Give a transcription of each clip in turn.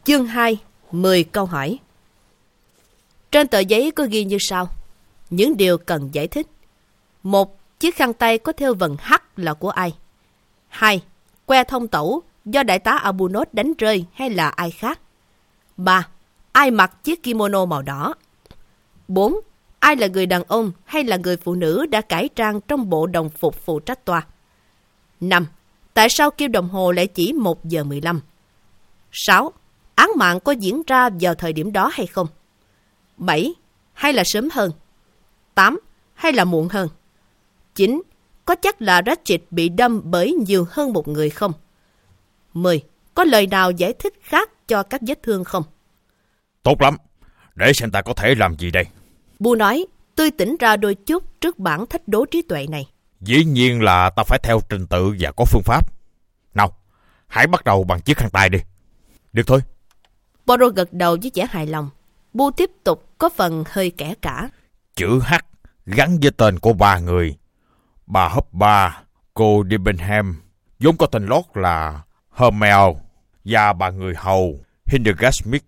Chương 2, 10 câu hỏi. Trên tờ giấy có ghi như sau. Những điều cần giải thích. 1. Chiếc khăn tay có thêu vần H là của ai? 2. Que thông tẩu do đại tá Abunov đánh rơi hay là ai khác? 3. Ai mặc chiếc kimono màu đỏ? 4. Ai là người đàn ông hay là người phụ nữ đã cải trang trong bộ đồng phục phụ trách toa? 5. Tại sao kim đồng hồ lại chỉ 1 giờ 15? 6. Án mạng có diễn ra vào thời điểm đó hay không? 7. Hay là sớm hơn? 8. Hay là muộn hơn? 9. Có chắc là Ratchet bị đâm bởi nhiều hơn một người không? 10. Có lời nào giải thích khác cho các vết thương không? Tốt lắm. Để xem ta có thể làm gì đây. Bu nói, tươi tỉnh ra đôi chút trước bản thách đố trí tuệ này. Dĩ nhiên là ta phải theo trình tự và có phương pháp. Nào, hãy bắt đầu bằng chiếc khăn tay đi. Được thôi. Poirot gật đầu với vẻ hài lòng. Bu tiếp tục có phần hơi kẻ cả. Chữ H gắn với tên của 3 người. Bà Hopper, cô Debenham, vốn có tên lót là Hermel, và bà người hầu Hildegard Smith.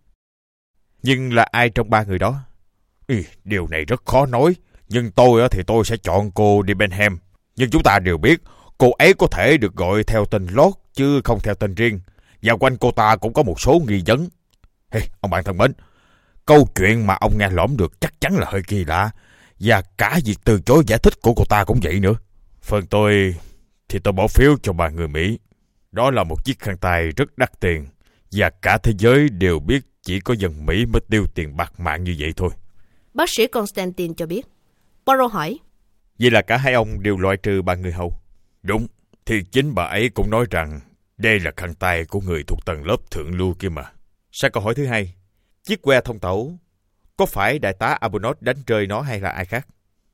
Nhưng là ai trong 3 người đó? Điều này rất khó nói. Nhưng tôi thì tôi sẽ chọn cô Debenham. Nhưng chúng ta đều biết cô ấy có thể được gọi theo tên lót chứ không theo tên riêng. Và quanh cô ta cũng có một số nghi vấn. Ông bạn thân mến, câu chuyện mà ông nghe lỏm được chắc chắn là hơi kỳ lạ. Và cả việc từ chối giải thích của cô ta cũng vậy nữa. Phần tôi thì tôi bỏ phiếu cho bà người Mỹ. Đó là một chiếc khăn tay rất đắt tiền. Và cả thế giới đều biết chỉ có dân Mỹ mới tiêu tiền bạc mạng như vậy thôi. Bác sĩ Constantine cho biết. Poirot hỏi. Vậy là cả hai ông đều loại trừ bà người hầu? Đúng, thì chính bà ấy cũng nói rằng đây là khăn tay của người thuộc tầng lớp thượng lưu kia mà. Sang câu hỏi thứ 2. Chiếc que thông tẩu, có phải đại tá Abunov đánh rơi nó hay là ai khác?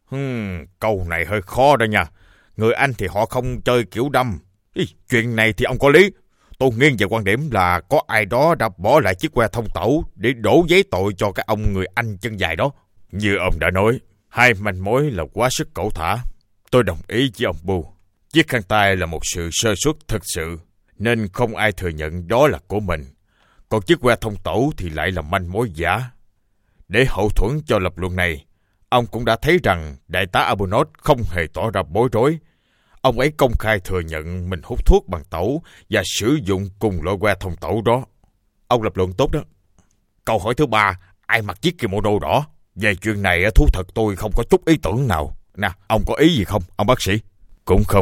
Câu này hơi khó đó nha. Người Anh thì họ không chơi kiểu đâm. Chuyện này thì ông có lý. Tôi nghiêng về quan điểm là có ai đó đã bỏ lại chiếc que thông tẩu để đổ giấy tội cho cái ông người Anh chân dài đó. Như ông đã nói, hai manh mối là quá sức cẩu thả. Tôi đồng ý với ông Bu. Chiếc khăn tay là một sự sơ suất thực sự, nên không ai thừa nhận đó là của mình. Còn chiếc que thông tẩu thì lại là manh mối giả. Để hậu thuẫn cho lập luận này, ông cũng đã thấy rằng đại tá Abunov không hề tỏ ra bối rối. Ông ấy công khai thừa nhận mình hút thuốc bằng tẩu và sử dụng cùng loại que thông tẩu đó. Ông lập luận tốt đó. Câu hỏi thứ 3, ai mặc chiếc kimono đỏ? Về chuyện này thú thật tôi không có chút ý tưởng nào. Nè, ông có ý gì không, ông bác sĩ? Cũng không.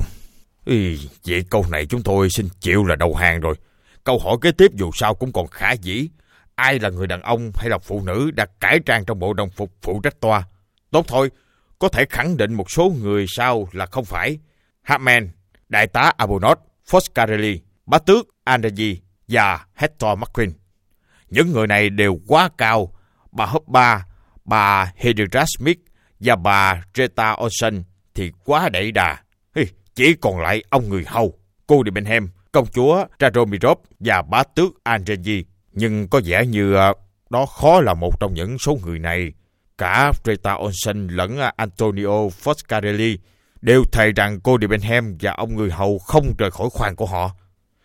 Vậy câu này chúng tôi xin chịu là đầu hàng rồi. Câu hỏi kế tiếp dù sao cũng còn khả dĩ. Ai là người đàn ông hay là phụ nữ đã cải trang trong bộ đồng phục phụ trách toa? Tốt thôi, có thể khẳng định một số người sau là không phải. Hartman, đại tá Abunov, Foscarelli, bá tước Andreji và Hector McQueen. Những người này đều quá cao. Bà Hopper, bà Hildegard Smith và bà Greta Olsen thì quá đẩy đà. Chỉ còn lại ông người hầu, cô Debenham, công chúa Radomirov và bá tước Andreji. Nhưng có vẻ như đó khó là một trong những số người này. Cả Greta Olsen lẫn Antonio Foscarelli đều thề rằng cô Debenham và ông người hầu không rời khỏi khoang của họ.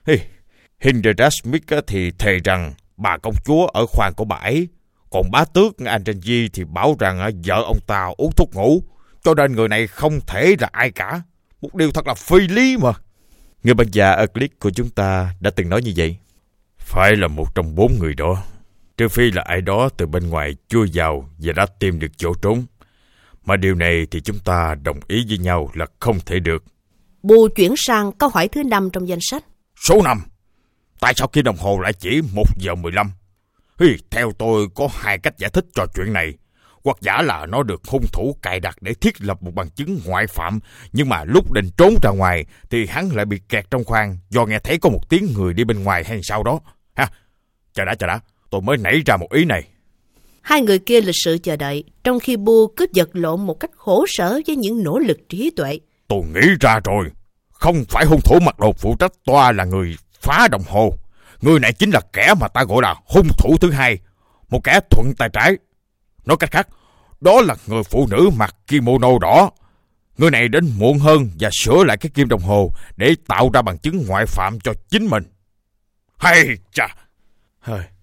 Hildegard Smith thì thề rằng bà công chúa ở khoang của bà ấy. Còn bá tước Andreji thì bảo rằng vợ ông ta uống thuốc ngủ. Cho nên người này không thể là ai cả. Một điều thật là phi lý mà. Người bạn già Euclid của chúng ta đã từng nói như vậy. Phải là một trong 4 người đó. Trừ phi là ai đó từ bên ngoài chui vào và đã tìm được chỗ trốn. Mà điều này thì chúng ta đồng ý với nhau là không thể được. Bu chuyển sang câu hỏi thứ 5 trong danh sách. Số 5. Tại sao kim đồng hồ lại chỉ 1 giờ 15? Theo tôi có 2 cách giải thích cho chuyện này. Hoặc giả là nó được hung thủ cài đặt để thiết lập một bằng chứng ngoại phạm, nhưng mà lúc định trốn ra ngoài thì hắn lại bị kẹt trong khoang do nghe thấy có một tiếng người đi bên ngoài hay sao đó. Chờ đã, tôi mới nảy ra một ý này. Hai người kia lịch sự chờ đợi, trong khi Bu cứ vật lộn một cách khổ sở với những nỗ lực trí tuệ. Tôi nghĩ ra rồi. Không phải hung thủ mặc đồ phụ trách toa là người phá đồng hồ. Người này chính là kẻ mà ta gọi là hung thủ thứ 2. Một kẻ thuận tay trái. Nói cách khác, đó là người phụ nữ mặc kimono đỏ. Người này đến muộn hơn và sửa lại cái kim đồng hồ để tạo ra bằng chứng ngoại phạm cho chính mình. Hay chà!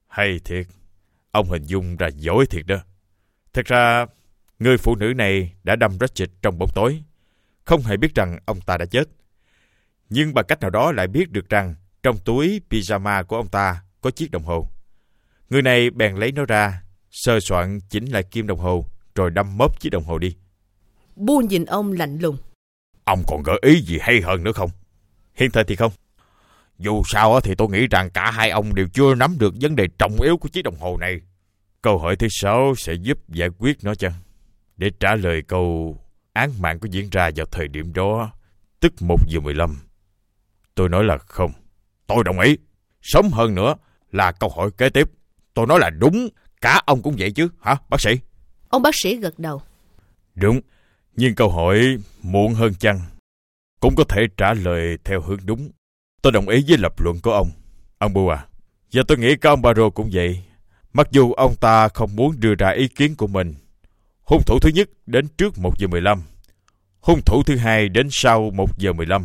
Hay thiệt, ông hình dung ra giỏi thiệt đó. Thật ra, người phụ nữ này đã đâm Ratchet trong bóng tối, không hề biết rằng ông ta đã chết. Nhưng bằng cách nào đó lại biết được rằng trong túi pyjama của ông ta có chiếc đồng hồ. Người này bèn lấy nó ra, sơ soạn chỉnh lại kim đồng hồ, rồi đâm mớp chiếc đồng hồ đi. Bu nhìn ông lạnh lùng. Ông còn gợi ý gì hay hơn nữa không? Hiện thời thì không. Dù sao thì tôi nghĩ rằng cả hai ông đều chưa nắm được vấn đề trọng yếu của chiếc đồng hồ này. Câu hỏi thứ 6 sẽ giúp giải quyết nó chăng? Để trả lời câu án mạng có diễn ra vào thời điểm đó, tức 1:15. Tôi nói là không. Tôi đồng ý. Sớm hơn nữa là câu hỏi kế tiếp. Tôi nói là đúng. Cả ông cũng vậy chứ, hả bác sĩ? Ông bác sĩ gật đầu. Đúng. Nhưng câu hỏi muộn hơn chăng cũng có thể trả lời theo hướng đúng. Tôi đồng ý với lập luận của ông Bu à. Và tôi nghĩ các ông Poirot cũng vậy. Mặc dù ông ta không muốn đưa ra ý kiến của mình. Hung thủ thứ nhất đến trước 1:15. Hung thủ thứ hai đến sau 1:15.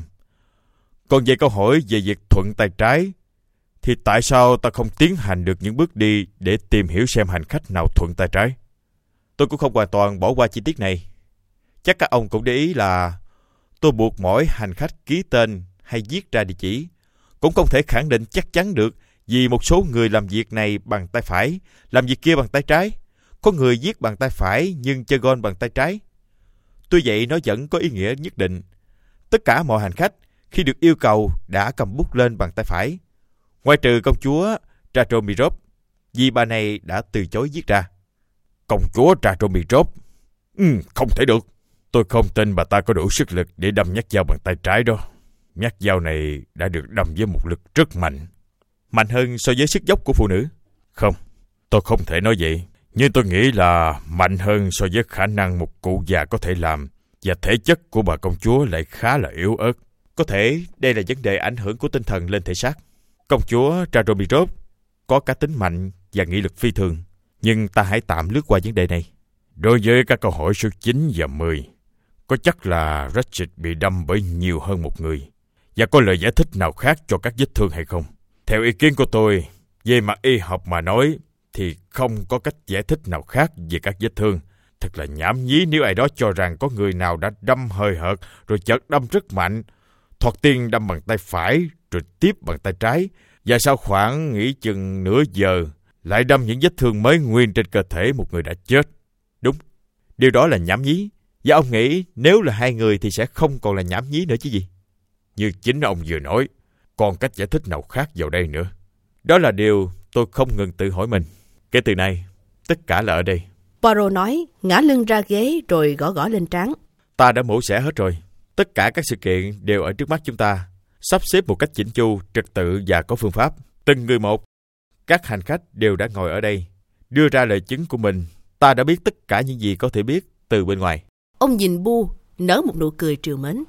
Còn về câu hỏi về việc thuận tay trái, thì tại sao ta không tiến hành được những bước đi để tìm hiểu xem hành khách nào thuận tay trái? Tôi cũng không hoàn toàn bỏ qua chi tiết này. Chắc các ông cũng để ý là tôi buộc mỗi hành khách ký tên hay viết ra địa chỉ. Cũng không thể khẳng định chắc chắn được, vì một số người làm việc này bằng tay phải, làm việc kia bằng tay trái. Có người viết bằng tay phải nhưng chơi gôn bằng tay trái. Tuy vậy nó vẫn có ý nghĩa nhất định. Tất cả mọi hành khách khi được yêu cầu đã cầm bút lên bằng tay phải, ngoại trừ công chúa Trachomirov, vì bà này đã từ chối viết ra. Công chúa Trachomirov? Không thể được. Tôi không tin bà ta có đủ sức lực để đâm nhát dao bằng tay trái đó. Nhát dao này đã được đâm với một lực rất mạnh. Mạnh hơn so với sức dốc của phụ nữ? Không, tôi không thể nói vậy. Nhưng tôi nghĩ là mạnh hơn so với khả năng một cụ già có thể làm. Và thể chất của bà công chúa lại khá là yếu ớt. Có thể đây là vấn đề ảnh hưởng của tinh thần lên thể xác. Công chúa Trachomirov có cá tính mạnh và nghị lực phi thường. Nhưng ta hãy tạm lướt qua vấn đề này. Đối với các câu hỏi số 9 và 10, có chắc là Ratchet bị đâm bởi nhiều hơn một người? Và có lời giải thích nào khác cho các vết thương hay không? Theo ý kiến của tôi, về mặt y học mà nói, thì không có cách giải thích nào khác về các vết thương. Thật là nhảm nhí nếu ai đó cho rằng có người nào đã đâm hời hợt rồi chợt đâm rất mạnh. Thoạt tiên đâm bằng tay phải rồi tiếp bằng tay trái, và sau khoảng nghỉ chừng nửa giờ lại đâm những vết thương mới nguyên trên cơ thể một người đã chết. Đúng, điều đó là nhảm nhí. Và ông nghĩ nếu là hai người thì sẽ không còn là nhảm nhí nữa chứ gì. Như chính ông vừa nói, còn cách giải thích nào khác vào đây nữa? Đó là điều tôi không ngừng tự hỏi mình. Kể từ nay, tất cả là ở đây. Poirot nói, ngã lưng ra ghế rồi gõ gõ lên trán. Ta đã mổ xẻ hết rồi. Tất cả các sự kiện đều ở trước mắt chúng ta, sắp xếp một cách chỉnh chu, trật tự và có phương pháp. Từng người một. Các hành khách đều đã ngồi ở đây, đưa ra lời chứng của mình. Ta đã biết tất cả những gì có thể biết từ bên ngoài. Ông nhìn Bu, nở một nụ cười trìu mến.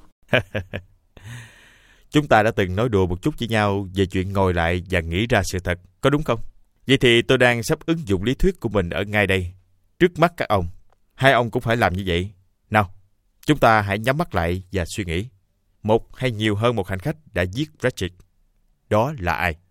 Chúng ta đã từng nói đùa một chút với nhau về chuyện ngồi lại và nghĩ ra sự thật, có đúng không? Vậy thì tôi đang sắp ứng dụng lý thuyết của mình ở ngay đây, trước mắt các ông. Hai ông cũng phải làm như vậy. Nào, chúng ta hãy nhắm mắt lại và suy nghĩ. Một hay nhiều hơn một hành khách đã giết Ratchet. Đó là ai?